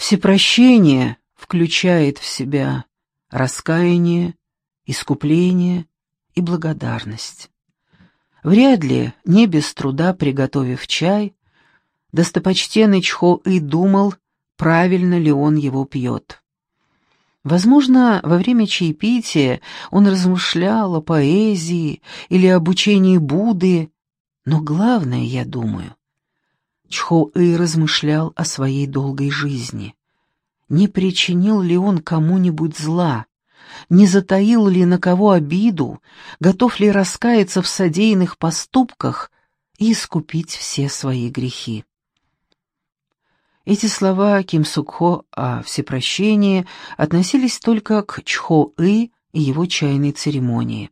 Всепрощение включает в себя раскаяние, искупление и благодарность. Вряд ли, не без труда приготовив чай, достопочтенный Чхо-И думал, правильно ли он его пьет. Возможно, во время чаепития он размышлял о поэзии или об учении Будды, но главное, я думаю, Чхо-И размышлял о своей долгой жизни. Не причинил ли он кому-нибудь зла, не затаил ли на кого обиду, готов ли раскаяться в содеянных поступках и искупить все свои грехи. Эти слова Ким Сок-хо о всепрощении относились только к Чхо-И и его чайной церемонии.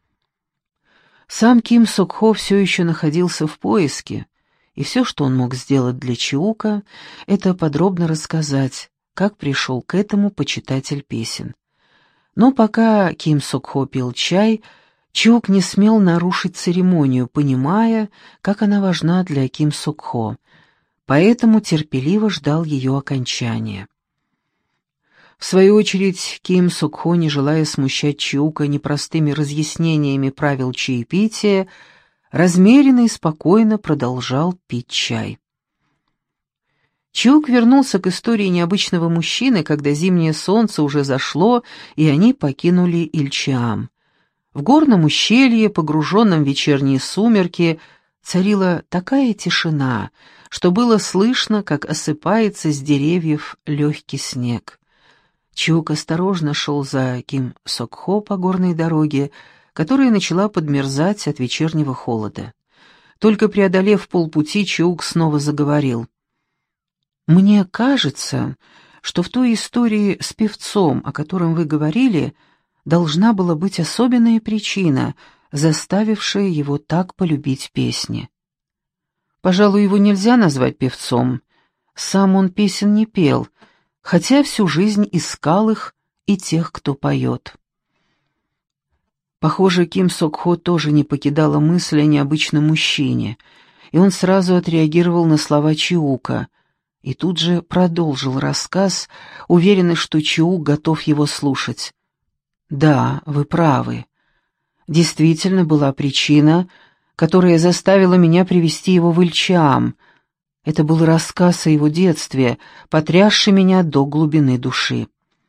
Сам Ким Сок-хо все еще находился в поиске, и все, что он мог сделать для Чиука, это подробно рассказать, как пришел к этому почитатель песен. Но пока Ким Сок-хо пил чай, Чиук не смел нарушить церемонию, понимая, как она важна для Ким Сок-хо, поэтому терпеливо ждал ее окончания. В свою очередь, Ким Сок-хо, не желая смущать Чиука непростыми разъяснениями правил чаепития, размеренно и спокойно продолжал пить чай. Чиук вернулся к истории необычного мужчины, когда зимнее солнце уже зашло, и они покинули Ильчиам. В горном ущелье, погруженном в вечерние сумерки, царила такая тишина, что было слышно, как осыпается с деревьев легкий снег. Чиук осторожно шел за Ким Сок-хо по горной дороге, которая начала подмерзать от вечернего холода. Только преодолев полпути, Чиук снова заговорил. «Мне кажется, что в той истории с певцом, о котором вы говорили, должна была быть особенная причина, заставившая его так полюбить песни. Пожалуй, его нельзя назвать певцом. Сам он песен не пел, хотя всю жизнь искал их и тех, кто поет». Похоже, Ким Сок-хо тоже не покидала мысль о необычном мужчине, и он сразу отреагировал на слова Чиука, и тут же продолжил рассказ, уверенный, что Чиук готов его слушать. «Да, вы правы. Действительно была причина, которая заставила меня привести его в Ильчиам. Это был рассказ о его детстве, потрясший меня до глубины души».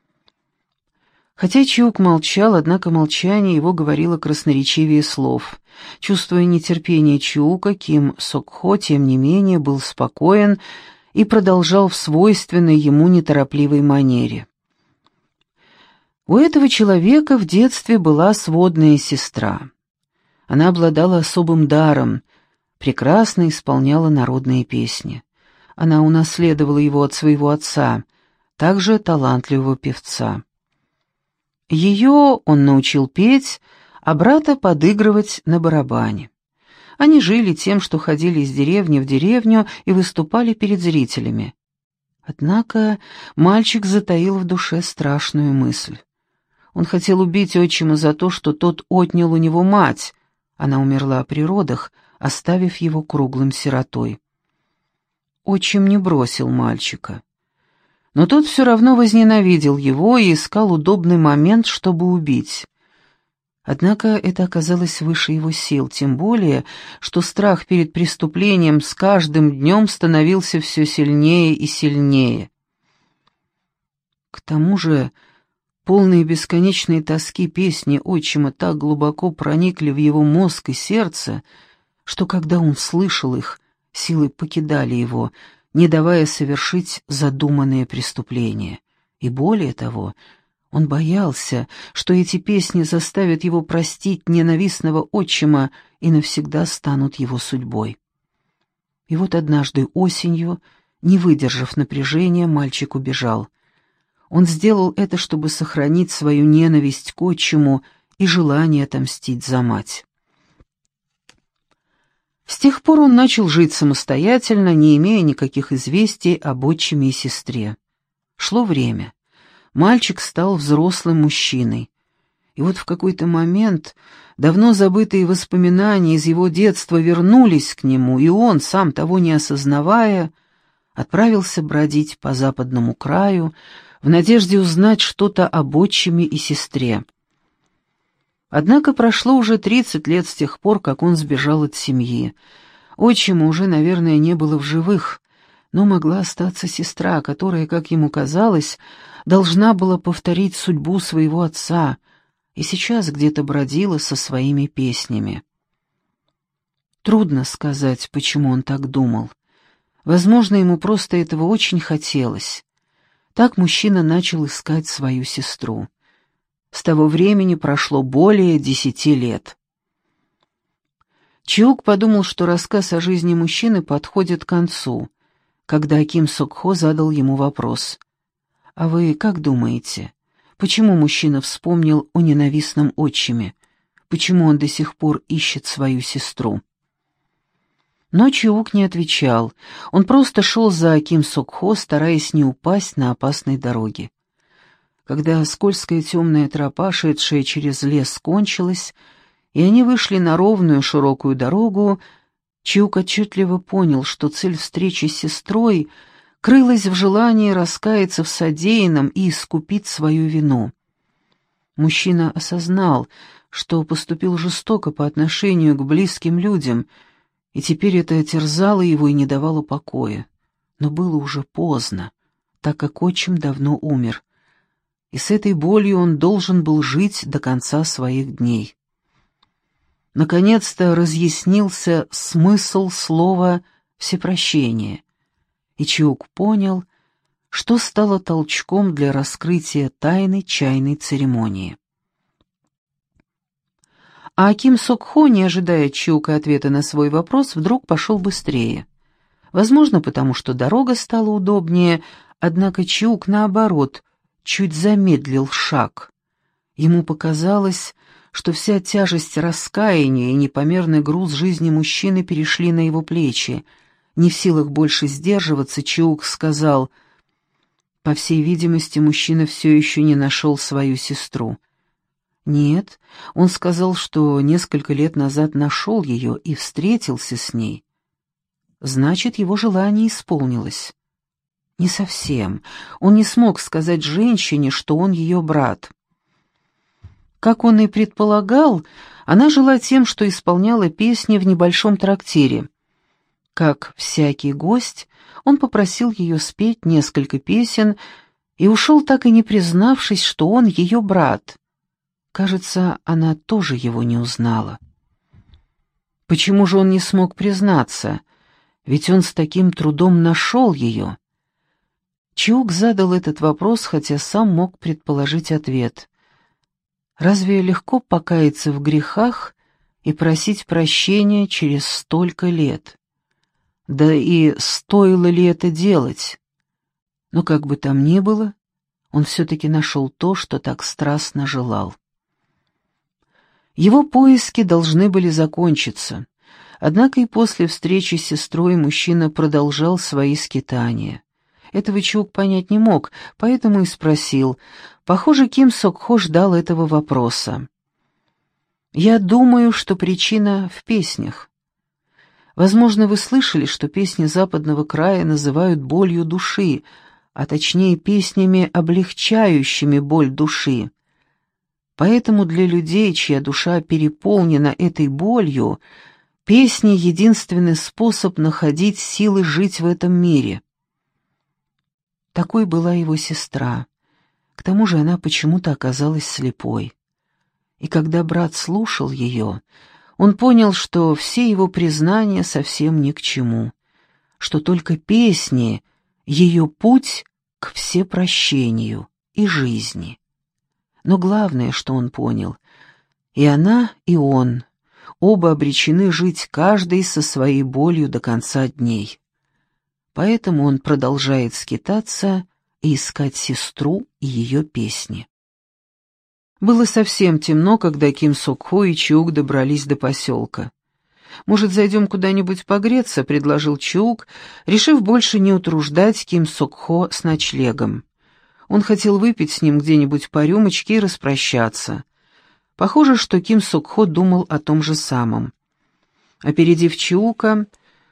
Хотя Чиук молчал, однако молчание его говорило красноречивее слов. Чувствуя нетерпение Чиука, Ким Сок-хо, тем не менее, был спокоен и продолжал в свойственной ему неторопливой манере. У этого человека в детстве была сводная сестра. Она обладала особым даром, прекрасно исполняла народные песни. Она унаследовала его от своего отца, также талантливого певца. Ее он научил петь, а брата подыгрывать на барабане. Они жили тем, что ходили из деревни в деревню и выступали перед зрителями. Однако мальчик затаил в душе страшную мысль. Он хотел убить отчима за то, что тот отнял у него мать. Она умерла при родах, оставив его круглым сиротой. Отчим не бросил мальчика. Но тот все равно возненавидел его и искал удобный момент, чтобы убить. Однако это оказалось выше его сил, тем более, что страх перед преступлением с каждым днем становился все сильнее и сильнее. К тому же полные бесконечной тоски песни отчима так глубоко проникли в его мозг и сердце, что когда он слышал их, силы покидали его, не давая совершить задуманное преступление. И более того, он боялся, что эти песни заставят его простить ненавистного отчима и навсегда станут его судьбой. И вот однажды осенью, не выдержав напряжения, мальчик убежал. Он сделал это, чтобы сохранить свою ненависть к отчиму и желание отомстить за мать. С тех пор он начал жить самостоятельно, не имея никаких известий об отчиме и сестре. Шло время. Мальчик стал взрослым мужчиной. И вот в какой-то момент давно забытые воспоминания из его детства вернулись к нему, и он, сам того не осознавая, отправился бродить по западному краю в надежде узнать что-то об отчиме и сестре. Однако прошло уже 30 лет с тех пор, как он сбежал от семьи. Отчима уже, наверное, не было в живых, но могла остаться сестра, которая, как ему казалось, должна была повторить судьбу своего отца, и сейчас где-то бродила со своими песнями. Трудно сказать, почему он так думал. Возможно, ему просто этого очень хотелось. Так мужчина начал искать свою сестру. С того времени прошло более 10 лет. Чиук подумал, что рассказ о жизни мужчины подходит к концу, когда Ким Сок-хо задал ему вопрос. «А вы как думаете, почему мужчина вспомнил о ненавистном отчиме? Почему он до сих пор ищет свою сестру?» Но Чиук не отвечал, он просто шел за Ким Сок-хо, стараясь не упасть на опасной дороге. Когда скользкая темная тропа, шедшая через лес, кончилась, и они вышли на ровную широкую дорогу, Чиук отчетливо понял, что цель встречи с сестрой крылась в желании раскаяться в содеянном и искупить свою вину. Мужчина осознал, что поступил жестоко по отношению к близким людям, и теперь это терзало его и не давало покоя. Но было уже поздно, так как отчим давно умер, и с этой болью он должен был жить до конца своих дней. Наконец-то разъяснился смысл слова «всепрощение», и Чиук понял, что стало толчком для раскрытия тайны чайной церемонии. А Ким Сок-хо, не ожидая от Чиука ответа на свой вопрос, вдруг пошел быстрее. Возможно, потому что дорога стала удобнее, однако Чиук, наоборот, чуть замедлил шаг. Ему показалось, что вся тяжесть раскаяния и непомерный груз жизни мужчины перешли на его плечи. Не в силах больше сдерживаться, Чиук сказал: «По всей видимости, мужчина все еще не нашел свою сестру». «Нет, он сказал, что несколько лет назад нашел ее и встретился с ней». «Значит, его желание исполнилось». «Не совсем. Он не смог сказать женщине, что он ее брат». Как он и предполагал, она жила тем, что исполняла песни в небольшом трактире. Как всякий гость, он попросил ее спеть несколько песен и ушел, так и не признавшись, что он ее брат. Кажется, она тоже его не узнала. Почему же он не смог признаться? Ведь он с таким трудом нашел ее. Чиук задал этот вопрос, хотя сам мог предположить ответ. Разве легко покаяться в грехах и просить прощения через столько лет? Да и стоило ли это делать? Но как бы там ни было, он все-таки нашел то, что так страстно желал. Его поиски должны были закончиться, однако и после встречи с сестрой мужчина продолжал свои скитания. Этого Чиук понять не мог, поэтому и спросил. Похоже, Ким Сок-хо ждал этого вопроса. «Я думаю, что причина в песнях. Возможно, вы слышали, что песни западного края называют болью души, а точнее песнями, облегчающими боль души. Поэтому для людей, чья душа переполнена этой болью, песни — единственный способ находить силы жить в этом мире». Такой была его сестра. К тому же она почему-то оказалась слепой. И когда брат слушал ее, он понял, что все его признания совсем ни к чему, что только песни — ее путь к всепрощению и жизни. Но главное, что он понял, и она, и он, оба обречены жить каждый со своей болью до конца дней. Поэтому он продолжает скитаться и искать сестру и ее песни. Было совсем темно, когда Ким Сок-хо и Чиук добрались до поселка. «Может, зайдем куда-нибудь погреться?» — предложил Чиук, решив больше не утруждать Ким Сок-хо с ночлегом. Он хотел выпить с ним где-нибудь по рюмочке и распрощаться. Похоже, что Ким Сок-хо думал о том же самом. Опередив Чиука,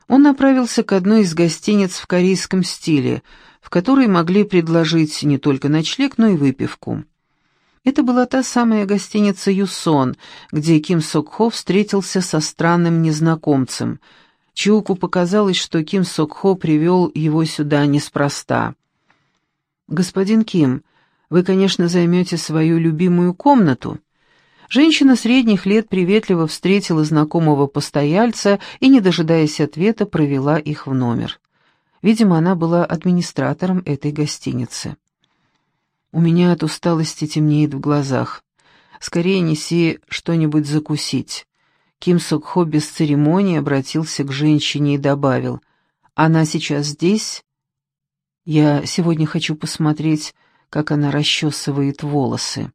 Он направился к одной из гостиниц в корейском стиле, в которой могли предложить не только ночлег, но и выпивку. Это была та самая гостиница «Юсон», где Ким Сок Хо встретился со странным незнакомцем. Чиуку показалось, что Ким Сок Хо привел его сюда неспроста. «Господин Ким, вы, конечно, займете свою любимую комнату». Женщина средних лет приветливо встретила знакомого постояльца и, не дожидаясь ответа, провела их в номер. Видимо, она была администратором этой гостиницы. «У меня от усталости темнеет в глазах. Скорее неси что-нибудь закусить». Ким Сок Хо без церемонии обратился к женщине и добавил: «Она сейчас здесь? Я сегодня хочу посмотреть, как она расчесывает волосы».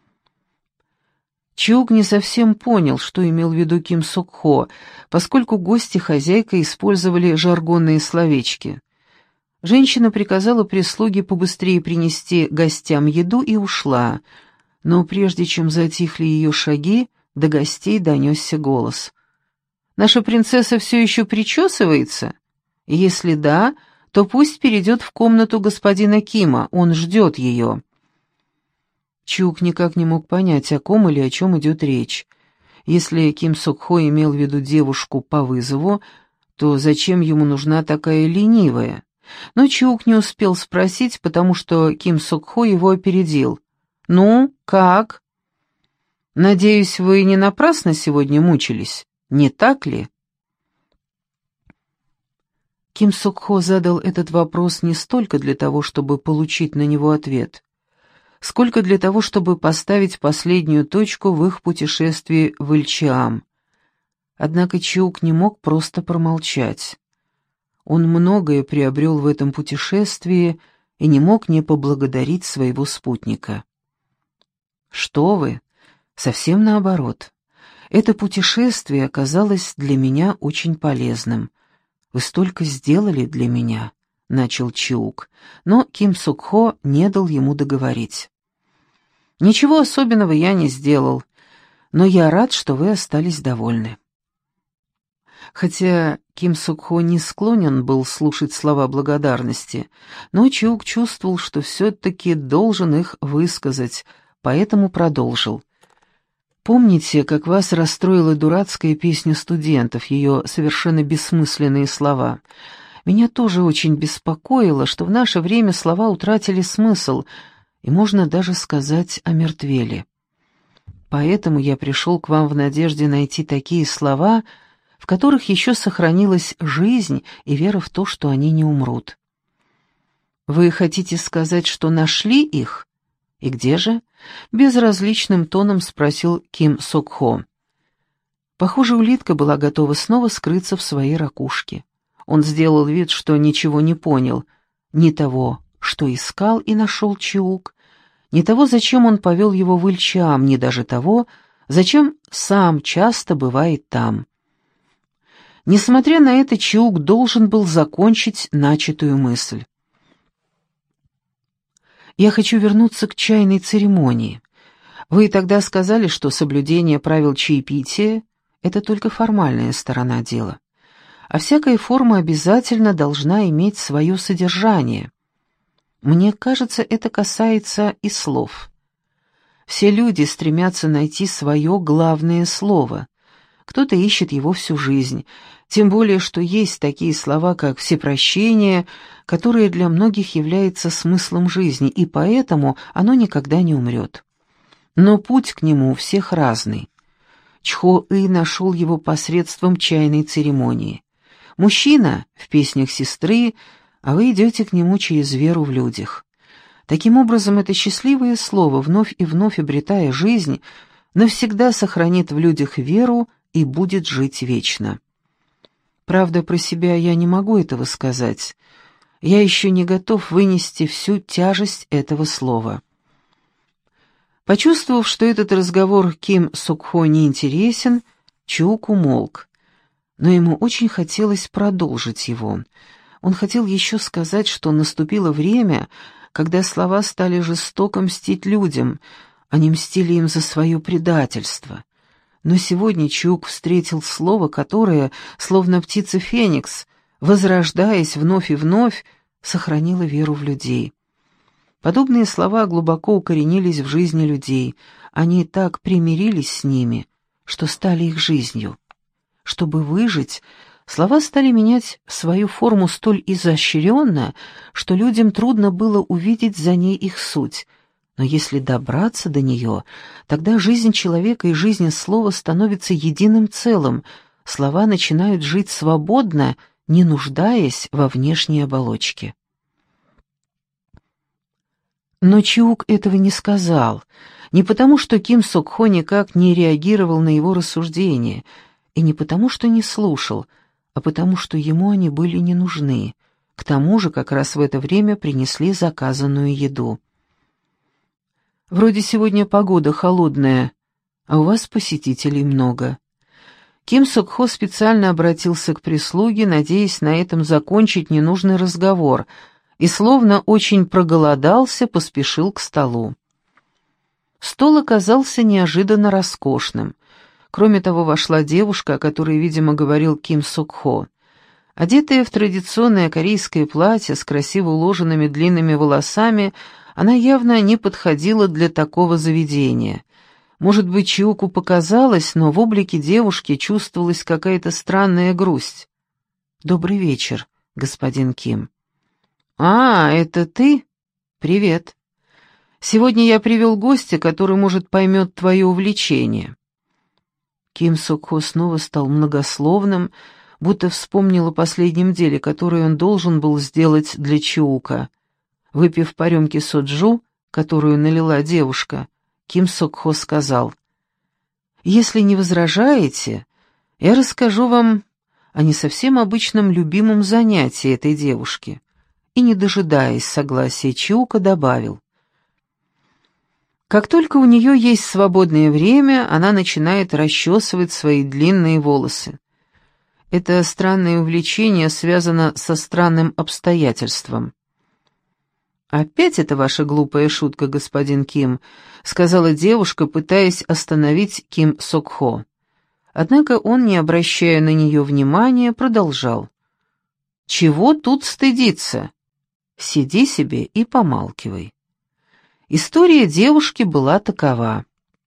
Чиук не совсем понял, что имел в виду Ким Сок Хо, поскольку гости хозяйка использовали жаргонные словечки. Женщина приказала прислуге побыстрее принести гостям еду и ушла, но прежде чем затихли ее шаги, до гостей донесся голос. «Наша принцесса все еще причесывается? Если да, то пусть перейдет в комнату господина Кима, он ждет ее». Чук никак не мог понять, о ком или о чем идет речь. Если Ким Сок Хо имел в виду девушку по вызову, то зачем ему нужна такая ленивая? Но Чук не успел спросить, потому что Ким Сок Хо его опередил. «Ну, как?» «Надеюсь, вы не напрасно сегодня мучились, не так ли?» Ким Сок Хо задал этот вопрос не столько для того, чтобы получить на него ответ, сколько для того, чтобы поставить последнюю точку в их путешествии в Ильчиам. Однако Чиук не мог просто промолчать. Он многое приобрел в этом путешествии и не мог не поблагодарить своего спутника. «Что вы? Совсем наоборот. Это путешествие оказалось для меня очень полезным. Вы столько сделали для меня», — начал Чиук, но Ким Сок Хо не дал ему договорить. «Ничего особенного я не сделал, но я рад, что вы остались довольны». Хотя Ким Сок Хо не склонен был слушать слова благодарности, но Чиук чувствовал, что все-таки должен их высказать, поэтому продолжил. «Помните, как вас расстроила дурацкая песня студентов, ее совершенно бессмысленные слова? Меня тоже очень беспокоило, что в наше время слова утратили смысл, и можно даже сказать омертвели. Поэтому я пришел к вам в надежде найти такие слова, в которых еще сохранилась жизнь и вера в то, что они не умрут». «Вы хотите сказать, что нашли их? И где же?» — безразличным тоном спросил Ким Сок Хо. Похоже, улитка была готова снова скрыться в своей ракушке. Он сделал вид, что ничего не понял. Ни того, что искал и нашел Чиук, ни того, зачем он повел его в Ильчиам, ни даже того, зачем сам часто бывает там. Несмотря на это, Чиук должен был закончить начатую мысль. «Я хочу вернуться к чайной церемонии. Вы тогда сказали, что соблюдение правил чаепития — это только формальная сторона дела, а всякая форма обязательно должна иметь свое содержание. Мне кажется, это касается и слов. Все люди стремятся найти свое главное слово. Кто-то ищет его всю жизнь, тем более, что есть такие слова, как «всепрощение», которое для многих является смыслом жизни, и поэтому оно никогда не умрет. Но путь к нему у всех разный. Чхо-ы нашел его посредством чайной церемонии. Мужчина в песнях сестры, а вы идете к нему через веру в людях. Таким образом, это счастливое слово, вновь и вновь обретая жизнь, навсегда сохранит в людях веру и будет жить вечно. Правда, про себя я не могу этого сказать. Я еще не готов вынести всю тяжесть этого слова». Почувствовав, что этот разговор Ким Сок Хо не интересен, Чиук умолк. Но ему очень хотелось продолжить его. Он хотел еще сказать, что наступило время, когда слова стали жестоко мстить людям, они мстили им за свое предательство. Но сегодня Чук встретил слово, которое, словно птица Феникс, возрождаясь вновь и вновь, сохранило веру в людей. Подобные слова глубоко укоренились в жизни людей, они так примирились с ними, что стали их жизнью. Чтобы выжить, слова стали менять свою форму столь изощренно, что людям трудно было увидеть за ней их суть. Но если добраться до нее, тогда жизнь человека и жизнь слова становятся единым целым, слова начинают жить свободно, не нуждаясь во внешней оболочке. Но Чиук этого не сказал, не потому, что Ким Сок-хо никак не реагировал на его рассуждения, и не потому, что не слушал, а потому, что ему они были не нужны. К тому же как раз в это время принесли заказанную еду. «Вроде сегодня погода холодная, а у вас посетителей много». Ким Сок-хо специально обратился к прислуге, надеясь на этом закончить ненужный разговор, и, словно очень проголодался, поспешил к столу. Стол оказался неожиданно роскошным. Кроме того, вошла девушка, о которой, видимо, говорил Ким Сок-хо. Одетая в традиционное корейское платье с красиво уложенными длинными волосами, она явно не подходила для такого заведения. Может быть, Чиуку показалось, но в облике девушки чувствовалась какая-то странная грусть. «Добрый вечер, господин Ким». «А, это ты? Привет. Сегодня я привел гостя, который, может, поймет твое увлечение». Ким Сок-хо снова стал многословным, будто вспомнил о последнем деле, которое он должен был сделать для Чиука. Выпив по рюмке соджу, которую налила девушка, Ким Сок-хо сказал: «Если не возражаете, я расскажу вам о не совсем обычном любимом занятии этой девушки». И, не дожидаясь согласия Чиука, добавил: «Как только у нее есть свободное время, она начинает расчесывать свои длинные волосы. Это странное увлечение связано со странным обстоятельством». «Опять это ваша глупая шутка, господин Ким», — сказала девушка, пытаясь остановить Ким Сок-хо. Однако он, не обращая на нее внимания, продолжал: «Чего тут стыдиться? Сиди себе и помалкивай». История девушки была такова.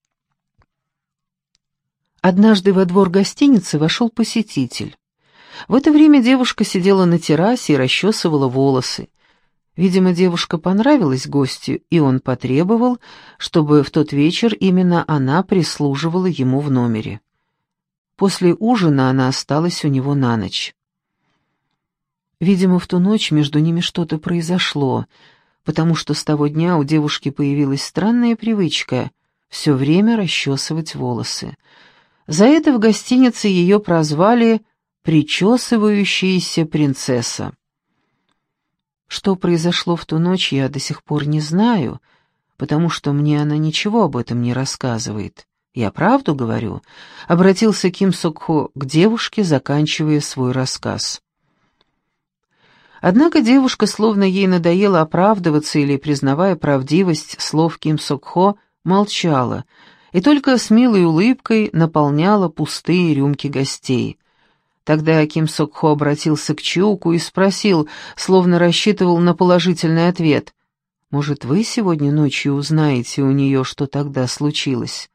Однажды во двор гостиницы вошел посетитель. В это время девушка сидела на террасе и расчесывала волосы. Видимо, девушка понравилась гостю, и он потребовал, чтобы в тот вечер именно она прислуживала ему в номере. После ужина она осталась у него на ночь. Видимо, в ту ночь между ними что-то произошло, потому что с того дня у девушки появилась странная привычка все время расчесывать волосы. За это в гостинице ее прозвали «причесывающаяся принцесса». Что произошло в ту ночь, я до сих пор не знаю, потому что мне она ничего об этом не рассказывает. «Я правду говорю», — обратился Ким Сок-хо к девушке, заканчивая свой рассказ. Однако девушка, словно ей надоело оправдываться или признавая правдивость слов Ким Сок-хо, молчала и только с милой улыбкой наполняла пустые рюмки гостей. Тогда Ким Сок-хо обратился к Чиуку и спросил, словно рассчитывал на положительный ответ: «Может, вы сегодня ночью узнаете у нее, что тогда случилось?»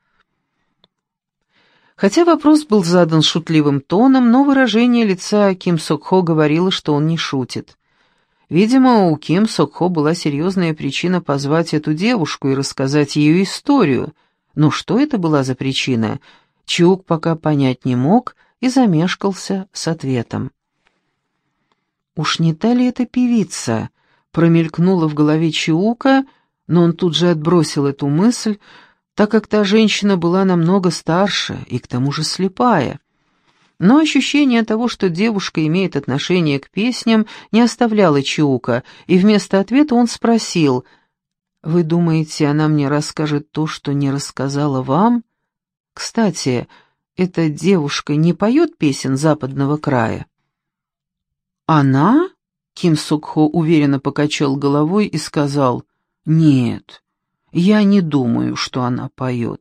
Хотя вопрос был задан шутливым тоном, но выражение лица Ким Сок-хо говорило, что он не шутит. Видимо, у Ким Сок-хо была серьезная причина позвать эту девушку и рассказать ее историю. Но что это была за причина, Чиук пока понять не мог и замешкался с ответом. «Уж не та ли эта певица?» промелькнула в голове Чиука, но он тут же отбросил эту мысль, так как та женщина была намного старше и к тому же слепая. Но ощущение того, что девушка имеет отношение к песням, не оставляло Чиука, и вместо ответа он спросил: «Вы думаете, она мне расскажет то, что не рассказала вам? Кстати, эта девушка не поет песен западного края?» «Она?» — Ким Сок-хо уверенно покачал головой и сказал: «Нет, я не думаю, что она поет.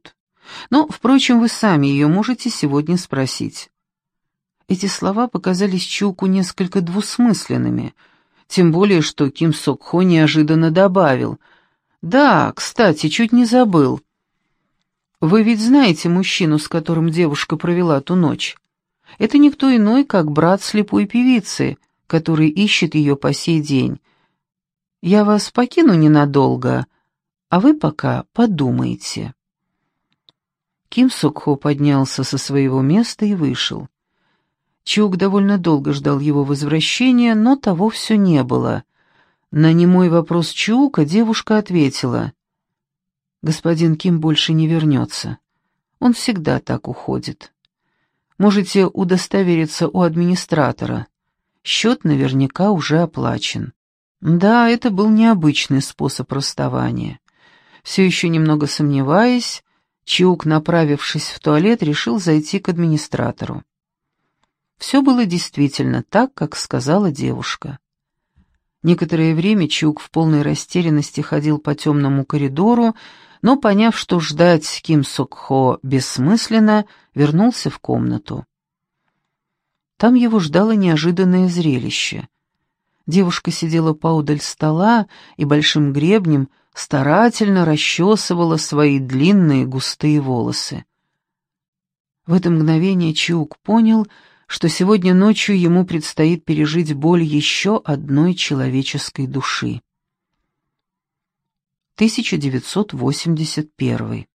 Но, впрочем, вы сами ее можете сегодня спросить». Эти слова показались Чуку несколько двусмысленными, тем более, что Ким Сок Хо неожиданно добавил: «Да, кстати, чуть не забыл. Вы ведь знаете мужчину, с которым девушка провела ту ночь? Это никто иной, как брат слепой певицы, который ищет ее по сей день. Я вас покину ненадолго, а вы пока подумайте». Ким Сок Хо поднялся со своего места и вышел. Чук довольно долго ждал его возвращения, но того все не было. На немой вопрос Чука девушка ответила: «Господин Ким больше не вернется. Он всегда так уходит. Можете удостовериться у администратора. Счет наверняка уже оплачен». Да, это был необычный способ расставания. Все еще немного сомневаясь, Чук, направившись в туалет, решил зайти к администратору. Все было действительно так, как сказала девушка. Некоторое время Чук в полной растерянности ходил по темному коридору, но, поняв, что ждать Ким Сок Хо бессмысленно, вернулся в комнату. Там его ждало неожиданное зрелище. Девушка сидела поодаль стола и большим гребнем старательно расчесывала свои длинные густые волосы. В это мгновение Чук понял, что сегодня ночью ему предстоит пережить боль еще одной человеческой души. 1981